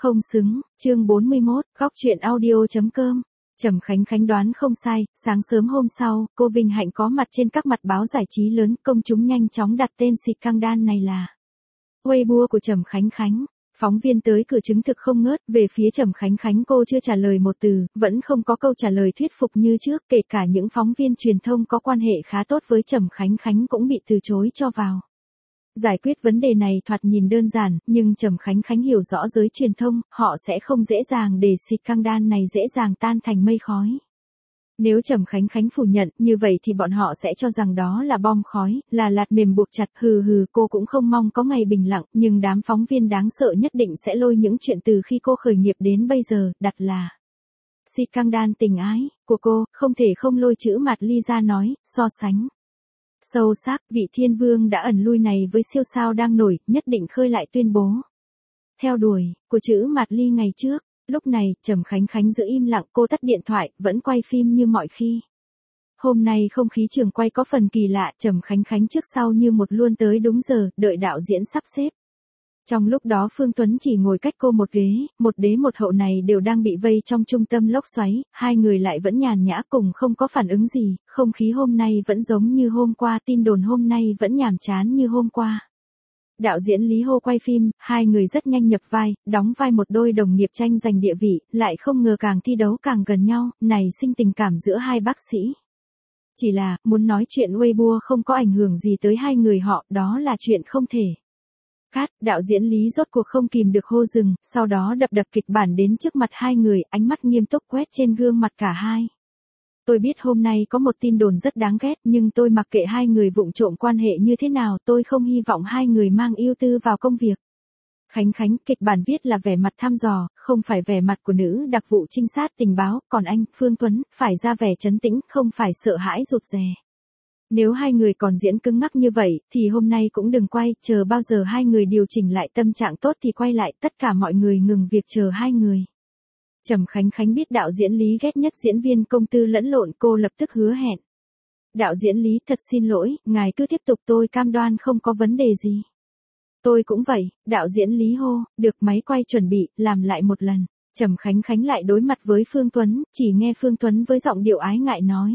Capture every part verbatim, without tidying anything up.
Không xứng, chương bốn mươi mốt, góc truyện audio chấm com. Trầm Khánh Khánh đoán không sai, sáng sớm hôm sau, cô Vinh Hạnh có mặt trên các mặt báo giải trí lớn, công chúng nhanh chóng đặt tên xịt căng đan này là Weibo của Trầm Khánh Khánh. Phóng viên tới cửa chứng thực không ngớt, về phía Trầm Khánh Khánh cô chưa trả lời một từ, vẫn không có câu trả lời thuyết phục như trước, kể cả những phóng viên truyền thông có quan hệ khá tốt với Trầm Khánh Khánh cũng bị từ chối cho vào. Giải quyết vấn đề này thoạt nhìn đơn giản, nhưng Trầm Khánh Khánh hiểu rõ giới truyền thông, họ sẽ không dễ dàng để xịt căng đan này dễ dàng tan thành mây khói. Nếu Trầm Khánh Khánh phủ nhận, như vậy thì bọn họ sẽ cho rằng đó là bom khói, là lạt mềm buộc chặt, hừ hừ, cô cũng không mong có ngày bình lặng, nhưng đám phóng viên đáng sợ nhất định sẽ lôi những chuyện từ khi cô khởi nghiệp đến bây giờ, đặt là xịt căng đan tình ái của cô, không thể không lôi chữ Mạt Ly ra nói, so sánh. Sâu sắc, vị thiên vương đã ẩn lui này với siêu sao đang nổi, nhất định khơi lại tuyên bố. Theo đuổi, của chữ Mạt Ly ngày trước, lúc này, Trầm Khánh Khánh giữ im lặng, cô tắt điện thoại, vẫn quay phim như mọi khi. Hôm nay không khí trường quay có phần kỳ lạ, Trầm Khánh Khánh trước sau như một luôn tới đúng giờ, đợi đạo diễn sắp xếp. Trong lúc đó Phương Tuấn chỉ ngồi cách cô một ghế, một đế một hậu này đều đang bị vây trong trung tâm lốc xoáy, hai người lại vẫn nhàn nhã cùng không có phản ứng gì, không khí hôm nay vẫn giống như hôm qua, tin đồn hôm nay vẫn nhàm chán như hôm qua. Đạo diễn Lý Hô quay phim, hai người rất nhanh nhập vai, đóng vai một đôi đồng nghiệp tranh giành địa vị, lại không ngờ càng thi đấu càng gần nhau, này sinh tình cảm giữa hai bác sĩ. Chỉ là, muốn nói chuyện Weibo không có ảnh hưởng gì tới hai người họ, đó là chuyện không thể. Cát, đạo diễn Lý rốt cuộc không kìm được hô dừng, sau đó đập đập kịch bản đến trước mặt hai người, ánh mắt nghiêm túc quét trên gương mặt cả hai. Tôi biết hôm nay có một tin đồn rất đáng ghét, nhưng tôi mặc kệ hai người vụng trộm quan hệ như thế nào, tôi không hy vọng hai người mang ưu tư vào công việc. Khánh Khánh, kịch bản viết là vẻ mặt thăm dò, không phải vẻ mặt của nữ đặc vụ trinh sát tình báo, còn anh, Phương Tuấn, phải ra vẻ trấn tĩnh, không phải sợ hãi rụt rè. Nếu hai người còn diễn cứng ngắc như vậy, thì hôm nay cũng đừng quay, chờ bao giờ hai người điều chỉnh lại tâm trạng tốt thì quay lại, tất cả mọi người ngừng việc chờ hai người. Trầm Khánh Khánh biết đạo diễn Lý ghét nhất diễn viên công tư lẫn lộn, cô lập tức hứa hẹn. Đạo diễn Lý, thật xin lỗi, ngài cứ tiếp tục, tôi cam đoan không có vấn đề gì. Tôi cũng vậy, đạo diễn Lý hô, được, máy quay chuẩn bị, làm lại một lần. Trầm Khánh Khánh lại đối mặt với Phương Tuấn, chỉ nghe Phương Tuấn với giọng điệu ái ngại nói.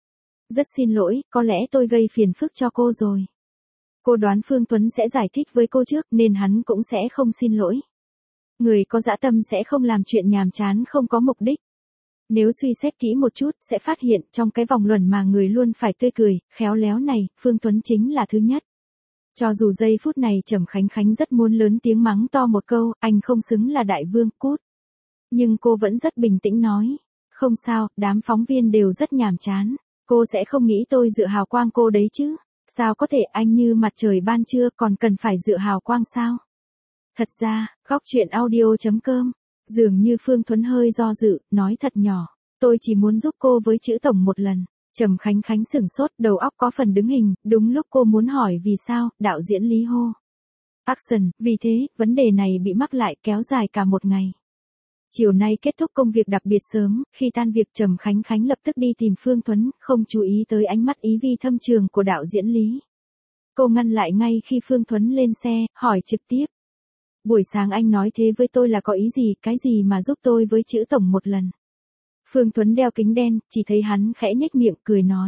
Rất xin lỗi, có lẽ tôi gây phiền phức cho cô rồi. Cô đoán Phương Tuấn sẽ giải thích với cô trước nên hắn cũng sẽ không xin lỗi. Người có dã tâm sẽ không làm chuyện nhàm chán không có mục đích. Nếu suy xét kỹ một chút sẽ phát hiện trong cái vòng luẩn mà người luôn phải tươi cười, khéo léo này, Phương Tuấn chính là thứ nhất. Cho dù giây phút này Trầm Khánh Khánh rất muốn lớn tiếng mắng to một câu, anh không xứng là đại vương, cút. Nhưng cô vẫn rất bình tĩnh nói. Không sao, đám phóng viên đều rất nhàm chán. Cô sẽ không nghĩ tôi dựa hào quang cô đấy chứ. Sao có thể, anh như mặt trời ban trưa còn cần phải dựa hào quang sao? Thật ra, góc truyện audio chấm com, dường như Phương Tuấn hơi do dự, nói thật nhỏ. Tôi chỉ muốn giúp cô với chữ tổng một lần. Trầm Khánh Khánh sửng sốt, đầu óc có phần đứng hình, đúng lúc cô muốn hỏi vì sao, đạo diễn Lý hô. Action, vì thế, vấn đề này bị mắc lại kéo dài cả một ngày. Chiều nay kết thúc công việc đặc biệt sớm, khi tan việc Trầm Khánh Khánh lập tức đi tìm Phương Tuấn, không chú ý tới ánh mắt ý vi thâm trường của đạo diễn Lý. Cô ngăn lại ngay khi Phương Tuấn lên xe, hỏi trực tiếp. Buổi sáng anh nói thế với tôi là có ý gì, cái gì mà giúp tôi với chữ tổng một lần. Phương Tuấn đeo kính đen, chỉ thấy hắn khẽ nhếch miệng cười nói.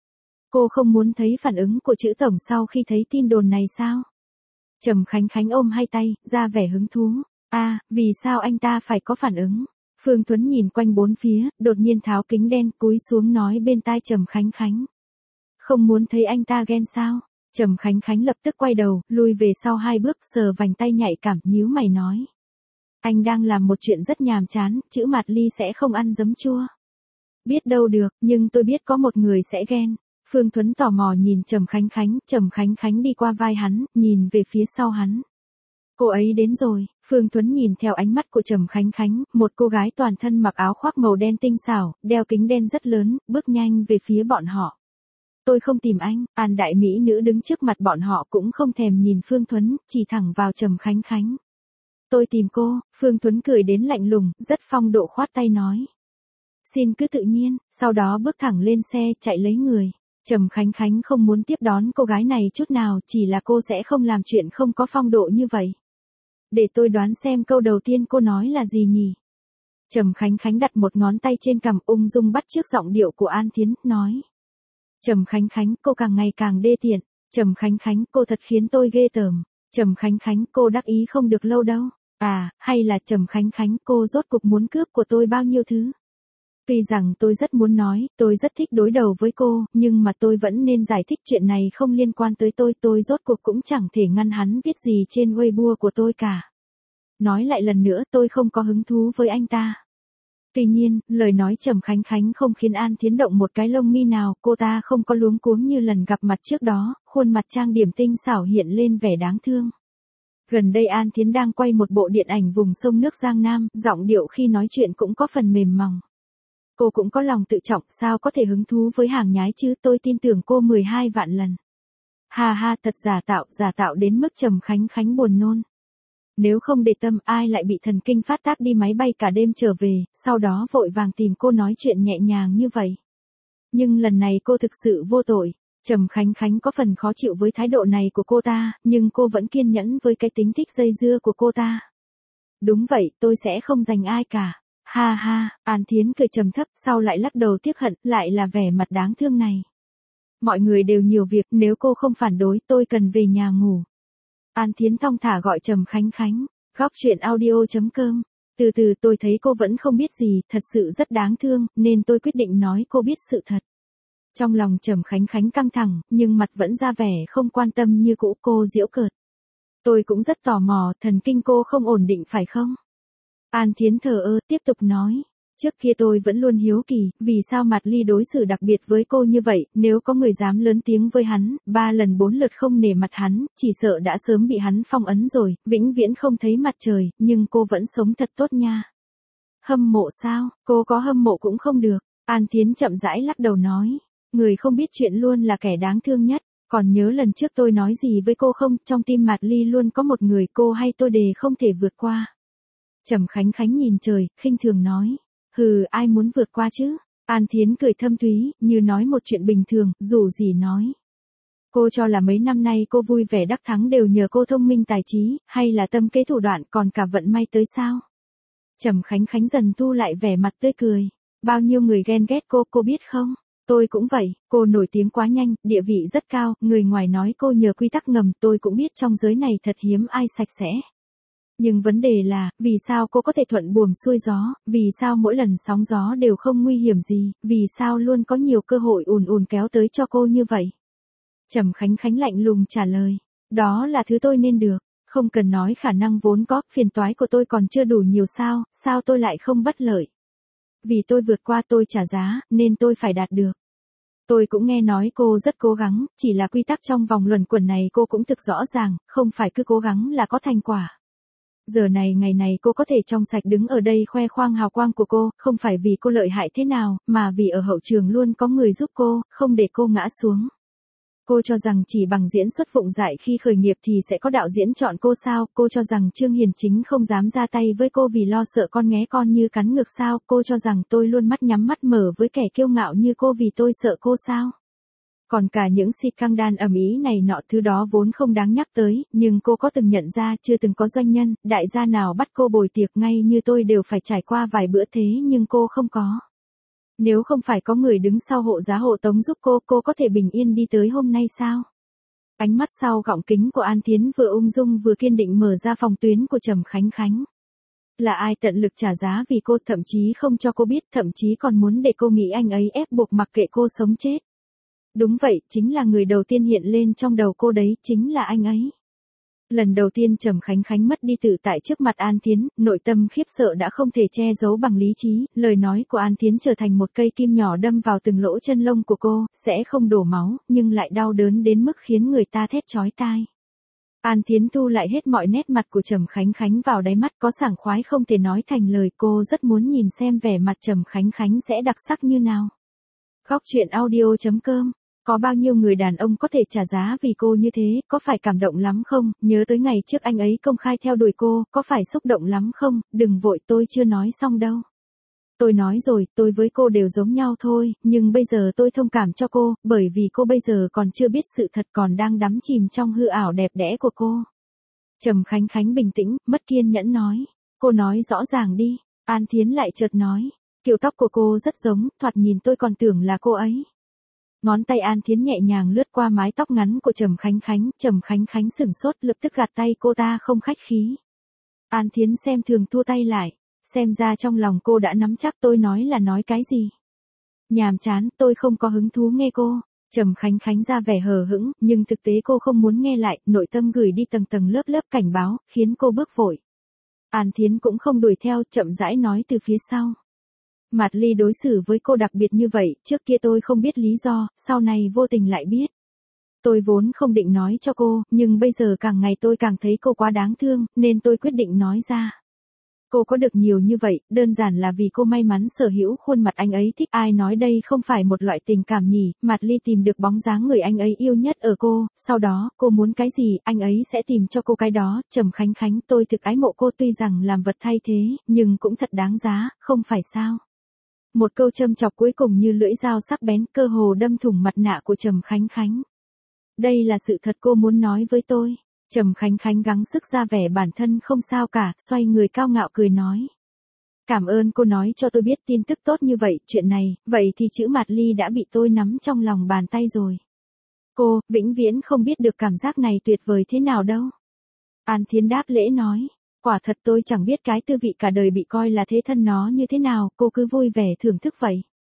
Cô không muốn thấy phản ứng của chữ tổng sau khi thấy tin đồn này sao? Trầm Khánh Khánh ôm hai tay, ra vẻ hứng thú. À, vì sao anh ta phải có phản ứng? Phương Tuấn nhìn quanh bốn phía, đột nhiên tháo kính đen, cúi xuống nói bên tai Trầm Khánh Khánh. Không muốn thấy anh ta ghen sao? Trầm Khánh Khánh lập tức quay đầu, lui về sau hai bước, sờ vành tay nhạy cảm, nhíu mày nói. Anh đang làm một chuyện rất nhàm chán, chữ Mạt Ly sẽ không ăn giấm chua. Biết đâu được, nhưng tôi biết có một người sẽ ghen. Phương Tuấn tò mò nhìn Trầm Khánh Khánh, Trầm Khánh Khánh đi qua vai hắn, nhìn về phía sau hắn. Cô ấy đến rồi. Phương Tuấn nhìn theo ánh mắt của Trầm Khánh Khánh, một cô gái toàn thân mặc áo khoác màu đen tinh xảo, đeo kính đen rất lớn, bước nhanh về phía bọn họ. Tôi không tìm anh, An đại mỹ nữ đứng trước mặt bọn họ cũng không thèm nhìn Phương Tuấn, chỉ thẳng vào Trầm Khánh Khánh. Tôi tìm cô. Phương Tuấn cười đến lạnh lùng, rất phong độ khoát tay nói. Xin cứ tự nhiên, sau đó bước thẳng lên xe, chạy lấy người. Trầm Khánh Khánh không muốn tiếp đón cô gái này chút nào, chỉ là cô sẽ không làm chuyện không có phong độ như vậy. để tôi đoán xem câu đầu tiên cô nói là gì nhỉ? Trầm Khánh Khánh đặt một ngón tay trên cằm, ung dung bắt chước giọng điệu của An Thiến, nói. Trầm Khánh Khánh, cô càng ngày càng đê tiện. Trầm Khánh Khánh, cô thật khiến tôi ghê tởm. Trầm Khánh Khánh, cô đắc ý không được lâu đâu. À, hay là Trầm Khánh Khánh, cô rốt cuộc muốn cướp của tôi bao nhiêu thứ? Tuy rằng tôi rất muốn nói, tôi rất thích đối đầu với cô, nhưng mà tôi vẫn nên giải thích chuyện này không liên quan tới tôi, tôi rốt cuộc cũng chẳng thể ngăn hắn viết gì trên Weibo của tôi cả. Nói lại lần nữa, tôi không có hứng thú với anh ta. Tuy nhiên, lời nói Trầm Khánh Khánh không khiến An Thiến động một cái lông mi nào, cô ta không có luống cuống như lần gặp mặt trước đó, khuôn mặt trang điểm tinh xảo hiện lên vẻ đáng thương. Gần đây An Thiến đang quay một bộ điện ảnh vùng sông nước Giang Nam, giọng điệu khi nói chuyện cũng có phần mềm mỏng. Cô cũng có lòng tự trọng, sao có thể hứng thú với hàng nhái chứ, tôi tin tưởng cô mười hai vạn lần. Ha ha, thật giả tạo, giả tạo đến mức Trầm Khánh Khánh buồn nôn. Nếu không để tâm, ai lại bị thần kinh phát tác đi máy bay cả đêm trở về, sau đó vội vàng tìm cô nói chuyện nhẹ nhàng như vậy. Nhưng lần này cô thực sự vô tội. Trầm Khánh Khánh có phần khó chịu với thái độ này của cô ta, nhưng cô vẫn kiên nhẫn với cái tính thích dây dưa của cô ta. Đúng vậy, tôi sẽ không giành ai cả. Ha ha, An Thiến cười trầm thấp, sau lại lắc đầu tiếc hận, lại là vẻ mặt đáng thương này. Mọi người đều nhiều việc, nếu cô không phản đối, tôi cần về nhà ngủ. An Thiến thong thả gọi Trầm Khánh Khánh. Góc truyện audio chấm com. Từ từ tôi thấy cô vẫn không biết gì, thật sự rất đáng thương, nên tôi quyết định nói cô biết sự thật. Trong lòng Trầm Khánh Khánh căng thẳng, nhưng mặt vẫn ra vẻ không quan tâm như cũ, cô giễu cợt. Tôi cũng rất tò mò, thần kinh cô không ổn định phải không? An Thiến thờ ơ tiếp tục nói. Trước kia tôi vẫn luôn hiếu kỳ, vì sao Mạt Ly đối xử đặc biệt với cô như vậy, nếu có người dám lớn tiếng với hắn, ba lần bốn lượt không nể mặt hắn, chỉ sợ đã sớm bị hắn phong ấn rồi, vĩnh viễn không thấy mặt trời, nhưng cô vẫn sống thật tốt nha. Hâm mộ sao, cô có hâm mộ cũng không được. An Thiến chậm rãi lắc đầu nói. Người không biết chuyện luôn là kẻ đáng thương nhất. Còn nhớ lần trước tôi nói gì với cô không, trong tim Mạt Ly luôn có một người, cô hay tôi đều không thể vượt qua. Trầm Khánh Khánh nhìn trời, khinh thường nói. Hừ, ai muốn vượt qua chứ? An Thiến cười thâm thúy, như nói một chuyện bình thường, dù gì nói. Cô cho là mấy năm nay cô vui vẻ đắc thắng đều nhờ cô thông minh tài trí, hay là tâm kế thủ đoạn, còn cả vận may tới sao? Trầm Khánh Khánh dần thu lại vẻ mặt tươi cười. Bao nhiêu người ghen ghét cô, cô biết không? Tôi cũng vậy, cô nổi tiếng quá nhanh, địa vị rất cao, người ngoài nói cô nhờ quy tắc ngầm, tôi cũng biết trong giới này thật hiếm ai sạch sẽ. Nhưng vấn đề là, vì sao cô có thể thuận buồm xuôi gió, vì sao mỗi lần sóng gió đều không nguy hiểm gì, vì sao luôn có nhiều cơ hội ùn ùn kéo tới cho cô như vậy? Trầm Khánh Khánh lạnh lùng trả lời, đó là thứ tôi nên được, không cần nói khả năng vốn có, phiền toái của tôi còn chưa đủ nhiều sao, sao tôi lại không bất lợi? Vì tôi vượt qua tôi trả giá, nên tôi phải đạt được. Tôi cũng nghe nói cô rất cố gắng, chỉ là quy tắc trong vòng luẩn quẩn này cô cũng thực rõ ràng, không phải cứ cố gắng là có thành quả. Giờ này ngày này cô có thể trong sạch đứng ở đây khoe khoang hào quang của cô, không phải vì cô lợi hại thế nào, mà vì ở hậu trường luôn có người giúp cô, không để cô ngã xuống. Cô cho rằng chỉ bằng diễn xuất vụng dại khi khởi nghiệp thì sẽ có đạo diễn chọn cô sao, cô cho rằng Trương Hiền Chính không dám ra tay với cô vì lo sợ con nghé con như cắn ngược sao, cô cho rằng tôi luôn mắt nhắm mắt mở với kẻ kiêu ngạo như cô vì tôi sợ cô sao. Còn cả những scandal ầm ĩ này nọ thứ đó vốn không đáng nhắc tới, nhưng cô có từng nhận ra chưa từng có doanh nhân, đại gia nào bắt cô bồi tiệc ngay như tôi đều phải trải qua vài bữa thế nhưng cô không có. Nếu không phải có người đứng sau hộ giá hộ tống giúp cô, cô có thể bình yên đi tới hôm nay sao? Ánh mắt sau gọng kính của An Thiến vừa ung dung vừa kiên định mở ra phòng tuyến của Trầm Khánh Khánh. Là ai tận lực trả giá vì cô, thậm chí không cho cô biết, thậm chí còn muốn để cô nghĩ anh ấy ép buộc mặc kệ cô sống chết. Đúng vậy, chính là người đầu tiên hiện lên trong đầu cô đấy, chính là anh ấy. Lần đầu tiên Trầm Khánh Khánh mất đi tự tại trước mặt An Thiến, nội tâm khiếp sợ đã không thể che giấu bằng lý trí, lời nói của An Thiến trở thành một cây kim nhỏ đâm vào từng lỗ chân lông của cô, sẽ không đổ máu, nhưng lại đau đớn đến mức khiến người ta thét chói tai. An Thiến thu lại hết mọi nét mặt của Trầm Khánh Khánh vào đáy mắt có sảng khoái không thể nói thành lời, cô rất muốn nhìn xem vẻ mặt Trầm Khánh Khánh sẽ đặc sắc như nào. Góc truyện audio chấm com. Có bao nhiêu người đàn ông có thể trả giá vì cô như thế, có phải cảm động lắm không, nhớ tới ngày trước anh ấy công khai theo đuổi cô, có phải xúc động lắm không, đừng vội tôi chưa nói xong đâu. Tôi nói rồi, tôi với cô đều giống nhau thôi, nhưng bây giờ tôi thông cảm cho cô, bởi vì cô bây giờ còn chưa biết sự thật còn đang đắm chìm trong hư ảo đẹp đẽ của cô. Trầm Khánh Khánh bình tĩnh, mất kiên nhẫn nói. Cô nói rõ ràng đi. An Thiến lại chợt nói. Kiểu tóc của cô rất giống, thoạt nhìn tôi còn tưởng là cô ấy. Ngón tay An Thiến nhẹ nhàng lướt qua mái tóc ngắn của Trầm Khánh Khánh, Trầm Khánh Khánh sửng sốt lập tức gạt tay cô ta không khách khí. An Thiến xem thường thua tay lại, xem ra trong lòng cô đã nắm chắc tôi nói là nói cái gì. Nhàm chán, tôi không có hứng thú nghe cô. Trầm Khánh Khánh ra vẻ hờ hững, nhưng thực tế cô không muốn nghe lại, nội tâm gửi đi tầng tầng lớp lớp cảnh báo, khiến cô bước vội. An Thiến cũng không đuổi theo, chậm rãi nói từ phía sau. Mạt Ly đối xử với cô đặc biệt như vậy, trước kia tôi không biết lý do, sau này vô tình lại biết. Tôi vốn không định nói cho cô, nhưng bây giờ càng ngày tôi càng thấy cô quá đáng thương, nên tôi quyết định nói ra. Cô có được nhiều như vậy, đơn giản là vì cô may mắn sở hữu khuôn mặt anh ấy thích. Ai nói đây không phải một loại tình cảm nhỉ. Mạt Ly tìm được bóng dáng người anh ấy yêu nhất ở cô, sau đó, cô muốn cái gì, anh ấy sẽ tìm cho cô cái đó. Trầm Khánh Khánh, tôi thực ái mộ cô, tuy rằng làm vật thay thế, nhưng cũng thật đáng giá, không phải sao? Một câu châm chọc cuối cùng như lưỡi dao sắc bén, cơ hồ đâm thủng mặt nạ của Trầm Khánh Khánh. Đây là sự thật cô muốn nói với tôi. Trầm Khánh Khánh gắng sức ra vẻ bản thân không sao cả, xoay người cao ngạo cười nói. Cảm ơn cô nói cho tôi biết tin tức tốt như vậy, chuyện này, vậy thì chữ Mạt Ly đã bị tôi nắm trong lòng bàn tay rồi. Cô, vĩnh viễn không biết được cảm giác này tuyệt vời thế nào đâu. An Thiến đáp lễ nói. Quả thật tôi chẳng biết cái tư vị cả đời bị coi là thế thân nó như thế nào, cô cứ vui vẻ thưởng thức vậy.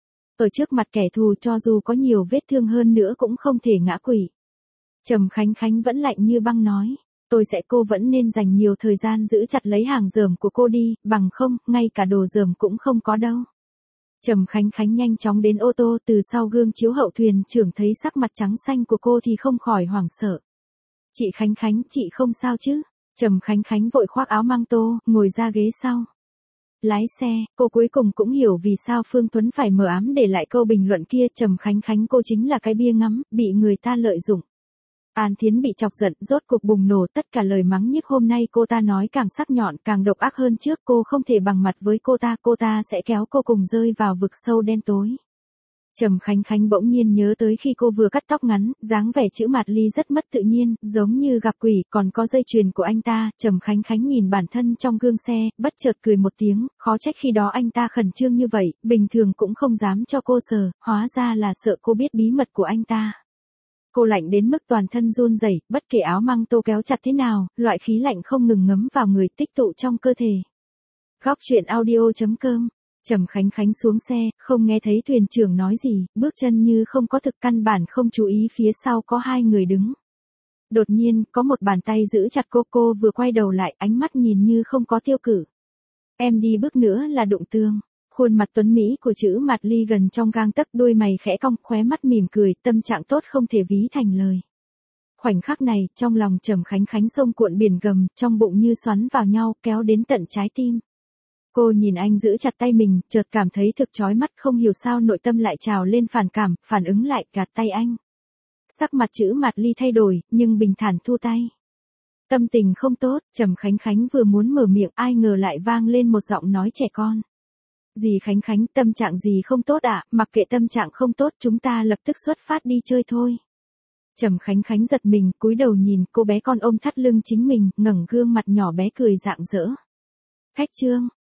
Ở trước mặt kẻ thù cho dù có nhiều vết thương hơn nữa cũng không thể ngã quỵ. Trầm Khánh Khánh vẫn lạnh như băng nói. Tôi sẽ cô vẫn nên dành nhiều thời gian giữ chặt lấy hàng rờm của cô đi, bằng không, ngay cả đồ rờm cũng không có đâu. Trầm Khánh Khánh nhanh chóng đến ô tô, từ sau gương chiếu hậu thuyền trưởng thấy sắc mặt trắng xanh của cô thì không khỏi hoảng sợ. Chị Khánh Khánh, chị không sao chứ? Trầm Khánh Khánh vội khoác áo măng tô, ngồi ra ghế sau. Lái xe, cô cuối cùng cũng hiểu vì sao Phương Tuấn phải mờ ám để lại câu bình luận kia. Trầm Khánh Khánh, cô chính là cái bia ngắm, bị người ta lợi dụng. An Thiến bị chọc giận, rốt cuộc bùng nổ, tất cả lời mắng nhiếc hôm nay cô ta nói càng sắc nhọn, càng độc ác hơn trước. Cô không thể bằng mặt với cô ta, cô ta sẽ kéo cô cùng rơi vào vực sâu đen tối. Trầm Khánh Khánh bỗng nhiên nhớ tới khi cô vừa cắt tóc ngắn, dáng vẻ chữ Mạt Ly rất mất tự nhiên, giống như gặp quỷ, còn có dây chuyền của anh ta. Trầm Khánh Khánh nhìn bản thân trong gương xe, bất chợt cười một tiếng, khó trách khi đó anh ta khẩn trương như vậy, bình thường cũng không dám cho cô sờ, hóa ra là sợ cô biết bí mật của anh ta. Cô lạnh đến mức toàn thân run rẩy, bất kể áo măng tô kéo chặt thế nào, loại khí lạnh không ngừng ngấm vào người, tích tụ trong cơ thể. Góc truyện audio chấm com. Trầm Khánh Khánh xuống xe, không nghe thấy thuyền trưởng nói gì, bước chân như không có thực, căn bản không chú ý phía sau có hai người đứng. Đột nhiên, có một bàn tay giữ chặt cô, cô vừa quay đầu lại, ánh mắt nhìn như không có tiêu cự. Em đi bước nữa là đụng tường. Khuôn mặt tuấn mỹ của chữ Mạt Ly gần trong gang tấc, đôi mày khẽ cong, khóe mắt mỉm cười, tâm trạng tốt không thể ví thành lời. Khoảnh khắc này, trong lòng Trầm Khánh Khánh sông cuộn biển gầm, trong bụng như xoắn vào nhau, kéo đến tận trái tim. Cô nhìn anh giữ chặt tay mình, chợt cảm thấy thực chói mắt, không hiểu sao nội tâm lại trào lên phản cảm, phản ứng lại, gạt tay anh. Sắc mặt chữ Mạt Ly thay đổi, nhưng bình thản thu tay. Tâm tình không tốt, Trầm Khánh Khánh vừa muốn mở miệng, ai ngờ lại vang lên một giọng nói trẻ con. Dì Khánh Khánh, tâm trạng gì không tốt ạ? À? Mặc kệ tâm trạng không tốt, chúng ta lập tức xuất phát đi chơi thôi. Trầm Khánh Khánh giật mình, cúi đầu nhìn cô bé con ôm thắt lưng chính mình, ngẩng gương mặt nhỏ bé cười rạng rỡ. Khách trương,